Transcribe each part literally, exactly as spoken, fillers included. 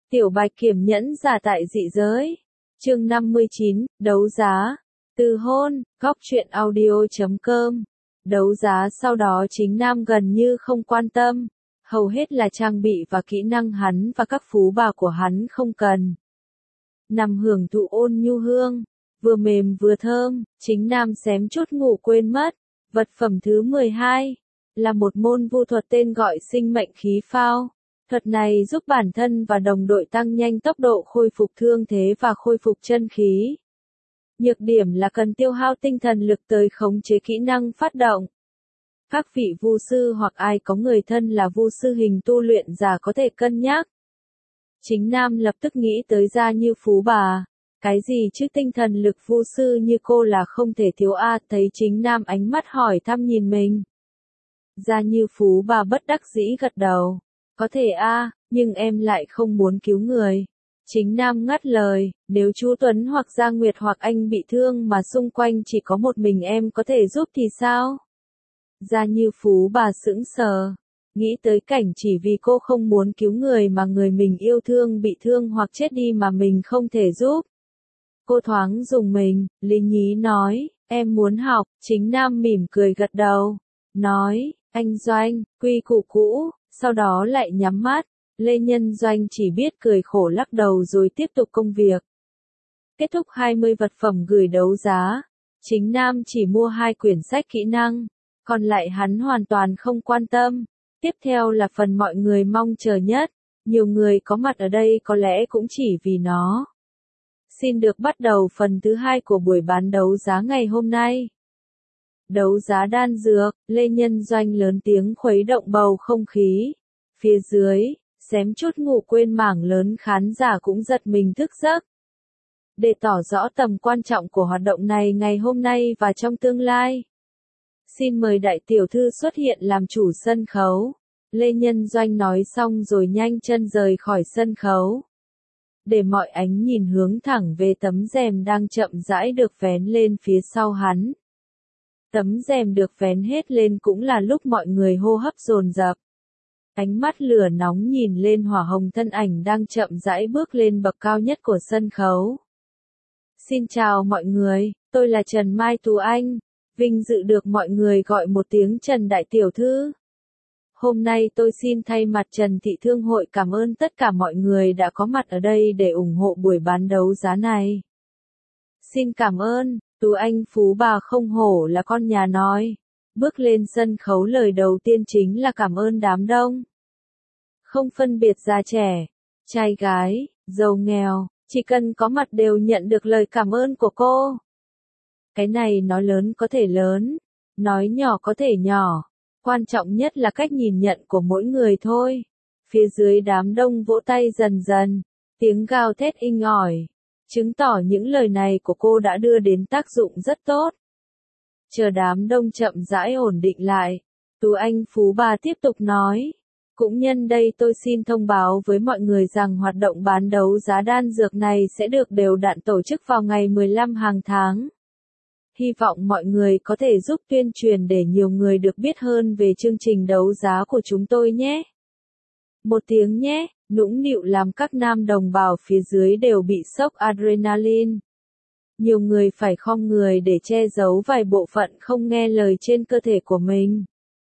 Tiểu Bạch Kiểm nhẫn giả tại dị giới. Chương năm mươi chín, đấu giá. Từ hôn, góc truyện audio chấm com. Đấu giá sau đó chính nam gần như không quan tâm. Hầu hết là trang bị và kỹ năng hắn và các phú bà của hắn không cần. Nằm hưởng thụ ôn nhu hương, vừa mềm vừa thơm, chính nam xém chút ngủ quên mất. Vật phẩm thứ mười hai, là một môn vu thuật tên gọi sinh mệnh khí phao. Thuật này giúp bản thân và đồng đội tăng nhanh tốc độ khôi phục thương thế và khôi phục chân khí. Nhược điểm là cần tiêu hao tinh thần lực tới khống chế kỹ năng phát động. Các vị vu sư hoặc ai có người thân là vu sư hình tu luyện giả có thể cân nhắc. Chính nam lập tức nghĩ tới Gia Như Phú bà. Cái gì chứ tinh thần lực vu sư như cô là không thể thiếu a, thấy chính nam ánh mắt hỏi thăm nhìn mình. Gia Như Phú bà bất đắc dĩ gật đầu. Có thể a, nhưng em lại không muốn cứu người. Chính nam ngắt lời, nếu chú Tuấn hoặc Gia Nguyệt hoặc anh bị thương mà xung quanh chỉ có một mình em có thể giúp thì sao? Gia Như Phú bà sững sờ, nghĩ tới cảnh chỉ vì cô không muốn cứu người mà người mình yêu thương bị thương hoặc chết đi mà mình không thể giúp. Cô thoáng dùng mình, lý nhí nói, em muốn học, chính nam mỉm cười gật đầu, nói, anh Doanh, quy củ cũ, sau đó lại nhắm mắt. Lê Nhân Doanh chỉ biết cười khổ lắc đầu rồi tiếp tục công việc. Kết thúc hai mươi vật phẩm gửi đấu giá. Chính nam chỉ mua hai quyển sách kỹ năng, còn lại hắn hoàn toàn không quan tâm. Tiếp theo là phần mọi người mong chờ nhất. Nhiều người có mặt ở đây có lẽ cũng chỉ vì nó. Xin được bắt đầu phần thứ hai của buổi bán đấu giá ngày hôm nay. Đấu giá đan dược, Lê Nhân Doanh lớn tiếng khuấy động bầu không khí. Phía dưới, xém chút ngủ quên mảng lớn khán giả cũng giật mình thức giấc. Để tỏ rõ tầm quan trọng của hoạt động này ngày hôm nay và trong tương lai. Xin mời đại tiểu thư xuất hiện làm chủ sân khấu. Lê Nhân Doanh nói xong rồi nhanh chân rời khỏi sân khấu. Để mọi ánh nhìn hướng thẳng về tấm rèm đang chậm rãi được vén lên phía sau hắn. Tấm rèm được vén hết lên cũng là lúc mọi người hô hấp dồn dập. Ánh mắt lửa nóng nhìn lên hỏa hồng thân ảnh đang chậm rãi bước lên bậc cao nhất của sân khấu. Xin chào mọi người, tôi là Trần Mai Tú Anh, vinh dự được mọi người gọi một tiếng Trần Đại Tiểu Thư. Hôm nay tôi xin thay mặt Trần Thị Thương hội cảm ơn tất cả mọi người đã có mặt ở đây để ủng hộ buổi bán đấu giá này. Xin cảm ơn, Tú Anh Phú bà không hổ là con nhà nói. Bước lên sân khấu lời đầu tiên chính là cảm ơn đám đông. Không phân biệt già trẻ, trai gái, giàu nghèo, chỉ cần có mặt đều nhận được lời cảm ơn của cô. Cái này nói lớn có thể lớn, nói nhỏ có thể nhỏ, quan trọng nhất là cách nhìn nhận của mỗi người thôi. Phía dưới đám đông vỗ tay dần dần, tiếng gào thét inh ỏi, chứng tỏ những lời này của cô đã đưa đến tác dụng rất tốt. Chờ đám đông chậm rãi ổn định lại, Tú Anh Phú bà tiếp tục nói. Cũng nhân đây tôi xin thông báo với mọi người rằng hoạt động bán đấu giá đan dược này sẽ được đều đặn tổ chức vào ngày mười lăm hàng tháng. Hy vọng mọi người có thể giúp tuyên truyền để nhiều người được biết hơn về chương trình đấu giá của chúng tôi nhé. Một tiếng nhé, nũng nịu làm các nam đồng bào phía dưới đều bị sốc adrenaline. Nhiều người phải khom người để che giấu vài bộ phận không nghe lời trên cơ thể của mình.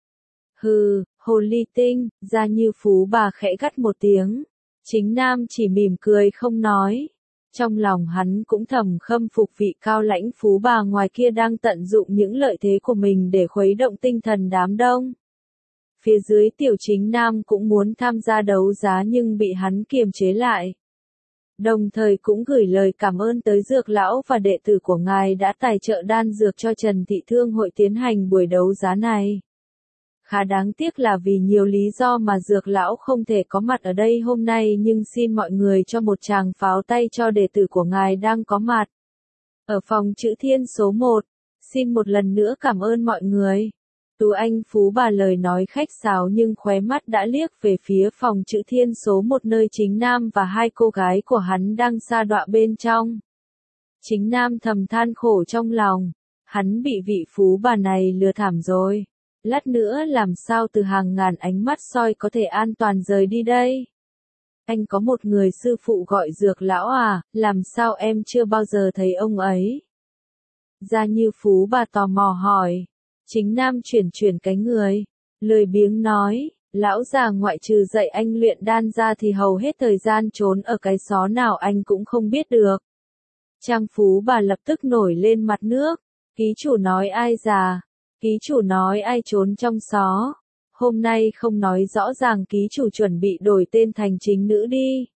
Hừ, hồ ly tinh, Gia Như Phú bà khẽ gắt một tiếng. Chính nam chỉ mỉm cười không nói. Trong lòng hắn cũng thầm khâm phục vị cao lãnh phú bà ngoài kia đang tận dụng những lợi thế của mình để khuấy động tinh thần đám đông. Phía dưới tiểu chính nam cũng muốn tham gia đấu giá nhưng bị hắn kiềm chế lại. Đồng thời cũng gửi lời cảm ơn tới Dược Lão và đệ tử của ngài đã tài trợ đan dược cho Trần Thị Thương hội tiến hành buổi đấu giá này. Khá đáng tiếc là vì nhiều lý do mà Dược Lão không thể có mặt ở đây hôm nay nhưng xin mọi người cho một tràng pháo tay cho đệ tử của ngài đang có mặt. Ở phòng chữ thiên số một, xin một lần nữa cảm ơn mọi người. Tú Anh Phú bà lời nói khách sáo nhưng khóe mắt đã liếc về phía phòng chữ thiên số một nơi chính nam và hai cô gái của hắn đang sa đọa bên trong. Chính nam thầm than khổ trong lòng, hắn bị vị phú bà này lừa thảm rồi. Lát nữa làm sao từ hàng ngàn ánh mắt soi có thể an toàn rời đi đây. Anh có một người sư phụ gọi Dược lão à, làm sao em chưa bao giờ thấy ông ấy? Gia Như Phú bà tò mò hỏi. Chính Nam chuyển chuyển cái người, lười biếng nói, lão già ngoại trừ dạy anh luyện đan ra thì hầu hết thời gian trốn ở cái xó nào anh cũng không biết được. Trang Phú bà lập tức nổi lên mặt nước, ký chủ nói ai già, ký chủ nói ai trốn trong xó. Hôm nay không nói rõ ràng ký chủ chuẩn bị đổi tên thành chính nữ đi.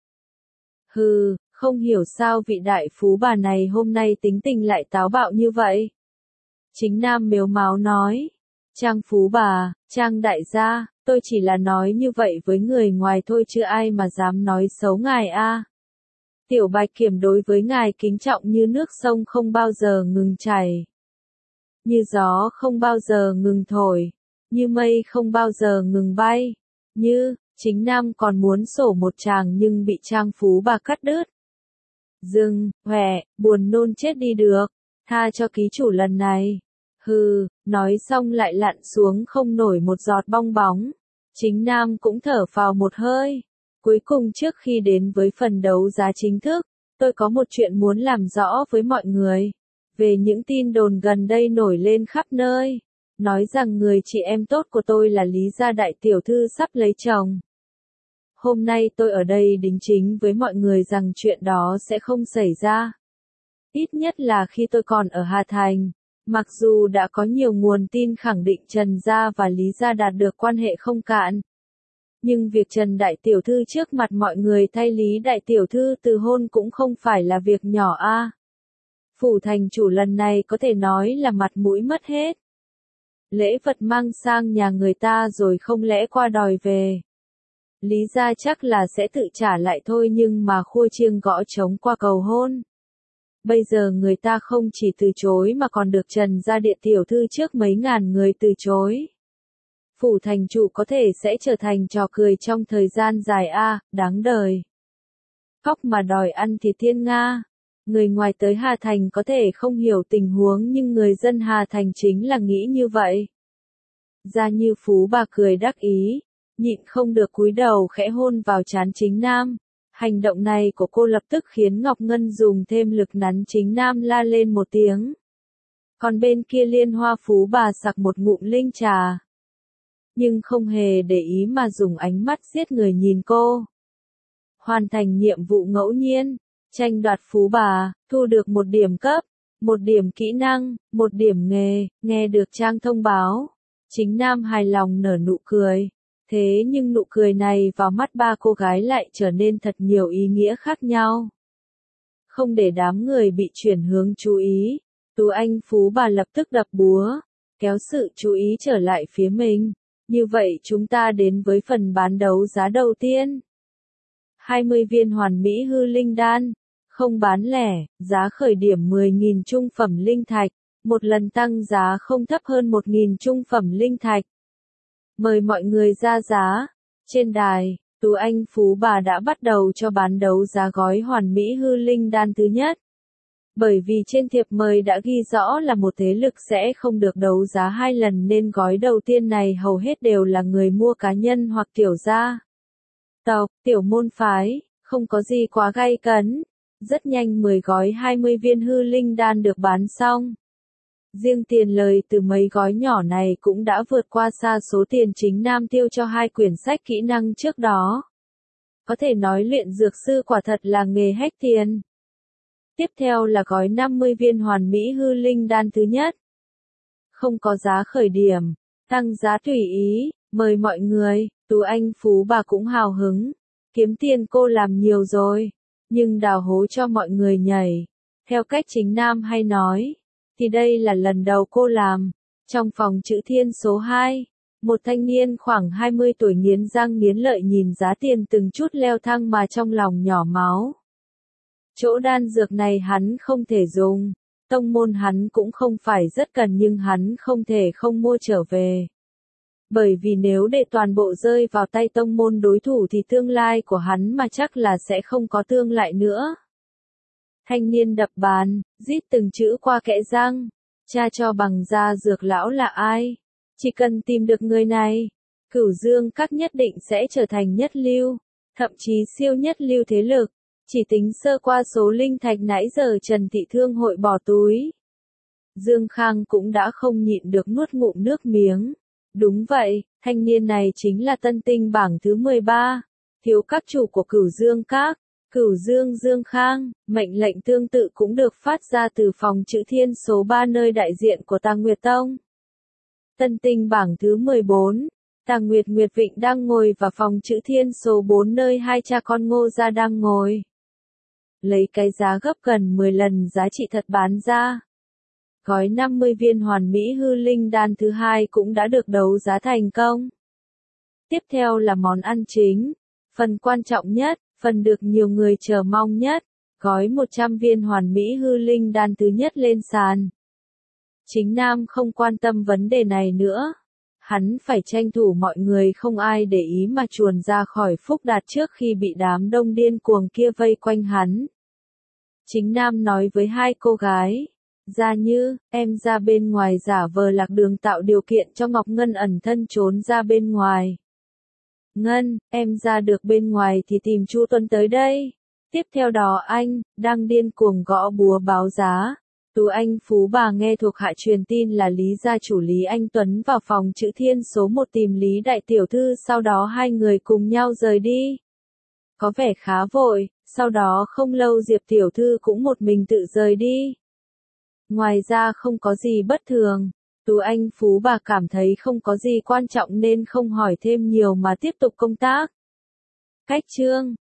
Hừ, không hiểu sao vị đại phú bà này hôm nay tính tình lại táo bạo như vậy. Chính Nam mếu máo nói. Trang phú bà, Trang đại gia, tôi chỉ là nói như vậy với người ngoài thôi chứ ai mà dám nói xấu ngài a. Tiểu Bạch Kiểm đối với ngài kính trọng như nước sông không bao giờ ngừng chảy. Như gió không bao giờ ngừng thổi. Như mây không bao giờ ngừng bay. Như, Chính Nam còn muốn sổ một tràng nhưng bị Trang phú bà cắt đứt. Dừng, hòe, buồn nôn chết đi được. Tha cho ký chủ lần này. Hừ, nói xong lại lặn xuống không nổi một giọt bong bóng. Chính Nam cũng thở phào một hơi. Cuối cùng trước khi đến với phần đấu giá chính thức, tôi có một chuyện muốn làm rõ với mọi người. Về những tin đồn gần đây nổi lên khắp nơi. Nói rằng người chị em tốt của tôi là Lý gia đại tiểu thư sắp lấy chồng. Hôm nay tôi ở đây đính chính với mọi người rằng chuyện đó sẽ không xảy ra. Ít nhất là khi tôi còn ở Hà Thành. Mặc dù đã có nhiều nguồn tin khẳng định Trần gia và Lý gia đạt được quan hệ không cạn. Nhưng việc Trần đại tiểu thư trước mặt mọi người thay Lý đại tiểu thư từ hôn cũng không phải là việc nhỏ a. Phủ thành chủ lần này có thể nói là mặt mũi mất hết. Lễ vật mang sang nhà người ta rồi không lẽ qua đòi về. Lý gia chắc là sẽ tự trả lại thôi nhưng mà khua chiêng gõ trống qua cầu hôn. Bây giờ người ta không chỉ từ chối mà còn được Trần gia địa tiểu thư trước mấy ngàn người từ chối. Phủ thành chủ có thể sẽ trở thành trò cười trong thời gian dài a, đáng đời. Khóc mà đòi ăn thịt thiên Nga. Người ngoài tới Hà Thành có thể không hiểu tình huống nhưng người dân Hà Thành chính là nghĩ như vậy. Gia Như Phú bà cười đắc ý, nhịn không được cúi đầu khẽ hôn vào trán Chính Nam. Hành động này của cô lập tức khiến Ngọc Ngân dùng thêm lực nắn Chính Nam la lên một tiếng. Còn bên kia Liên Hoa Phú bà sặc một ngụm linh trà. Nhưng không hề để ý mà dùng ánh mắt giết người nhìn cô. Hoàn thành nhiệm vụ ngẫu nhiên, tranh đoạt Phú bà, thu được một điểm cấp, một điểm kỹ năng, một điểm nghề, nghe được Trang thông báo. Chính Nam hài lòng nở nụ cười. Thế nhưng nụ cười này vào mắt ba cô gái lại trở nên thật nhiều ý nghĩa khác nhau. Không để đám người bị chuyển hướng chú ý, Tú Anh Phú bà lập tức đập búa, kéo sự chú ý trở lại phía mình. Như vậy chúng ta đến với phần bán đấu giá đầu tiên. hai mươi viên hoàn mỹ hư linh đan, không bán lẻ, giá khởi điểm mười nghìn trung phẩm linh thạch, một lần tăng giá không thấp hơn một nghìn trung phẩm linh thạch. Mời mọi người ra giá. Trên đài, Tú Anh Phú bà đã bắt đầu cho bán đấu giá gói hoàn mỹ hư linh đan thứ nhất. Bởi vì trên thiệp mời đã ghi rõ là một thế lực sẽ không được đấu giá hai lần nên gói đầu tiên này hầu hết đều là người mua cá nhân hoặc tiểu gia tộc, tiểu môn phái, không có gì quá gay cấn. Rất nhanh mười gói hai mươi viên hư linh đan được bán xong. Riêng tiền lời từ mấy gói nhỏ này cũng đã vượt qua xa số tiền Chính Nam tiêu cho hai quyển sách kỹ năng trước đó. Có thể nói luyện dược sư quả thật là nghề hách tiền. Tiếp theo là gói năm mươi viên hoàn mỹ hư linh đan thứ nhất. Không có giá khởi điểm, tăng giá tùy ý, mời mọi người. Tú Anh Phú bà cũng hào hứng. Kiếm tiền cô làm nhiều rồi, nhưng đào hố cho mọi người nhảy. Theo cách Chính Nam hay nói, thì đây là lần đầu cô làm. Trong phòng chữ thiên số hai, một thanh niên khoảng hai mươi tuổi nghiến răng nghiến lợi nhìn giá tiền từng chút leo thang mà trong lòng nhỏ máu. Chỗ đan dược này hắn không thể dùng, tông môn hắn cũng không phải rất cần nhưng hắn không thể không mua trở về. Bởi vì nếu để toàn bộ rơi vào tay tông môn đối thủ thì tương lai của hắn mà chắc là sẽ không có tương lại nữa. Thanh niên đập bàn, rít từng chữ qua kẽ răng. Cha cho bằng da dược lão là ai? Chỉ cần tìm được người này, Cửu Dương Các nhất định sẽ trở thành nhất lưu. thậm chí siêu nhất lưu thế lực. Chỉ tính sơ qua số linh thạch nãy giờ Trần Thị Thương hội bỏ túi. Dương Khang cũng đã không nhịn được nuốt ngụm nước miếng. Đúng vậy, thanh niên này chính là tân tinh bảng thứ mười ba, thiếu các chủ của Cửu Dương Các. Cửu Dương Dương Khang, mệnh lệnh tương tự cũng được phát ra từ phòng chữ thiên số ba nơi đại diện của Tà Nguyệt Tông. Tân tinh bảng thứ mười bốn, Tà Nguyệt Nguyệt Vịnh đang ngồi và phòng chữ thiên số bốn nơi hai cha con Ngô gia đang ngồi. Lấy cái giá gấp gần mười lần giá trị thật bán ra. Gói năm mươi viên hoàn mỹ hư linh đan thứ hai cũng đã được đấu giá thành công. Tiếp theo là món ăn chính, phần quan trọng nhất, phần được nhiều người chờ mong nhất, gói một trăm viên hoàn mỹ hư linh đan thứ nhất lên sàn. Chính Nam không quan tâm vấn đề này nữa. Hắn phải tranh thủ mọi người không ai để ý mà chuồn ra khỏi Phúc Đạt trước khi bị đám đông điên cuồng kia vây quanh hắn. Chính Nam nói với hai cô gái. Gia Như, em ra bên ngoài giả vờ lạc đường tạo điều kiện cho Ngọc Ngân ẩn thân trốn ra bên ngoài. Ngân, em ra được bên ngoài thì tìm Chu Tuấn tới đây. Tiếp theo đó anh, đang điên cuồng gõ búa báo giá. Tú Anh Phú bà nghe thuộc hạ truyền tin là Lý gia chủ Lý Anh Tuấn vào phòng chữ thiên số một tìm Lý Đại Tiểu Thư, sau đó hai người cùng nhau rời đi. Có vẻ khá vội, sau đó không lâu Diệp Tiểu Thư cũng một mình tự rời đi. Ngoài ra không có gì bất thường, Tú Anh Phú bà cảm thấy không có gì quan trọng nên không hỏi thêm nhiều mà tiếp tục công tác. Cách chương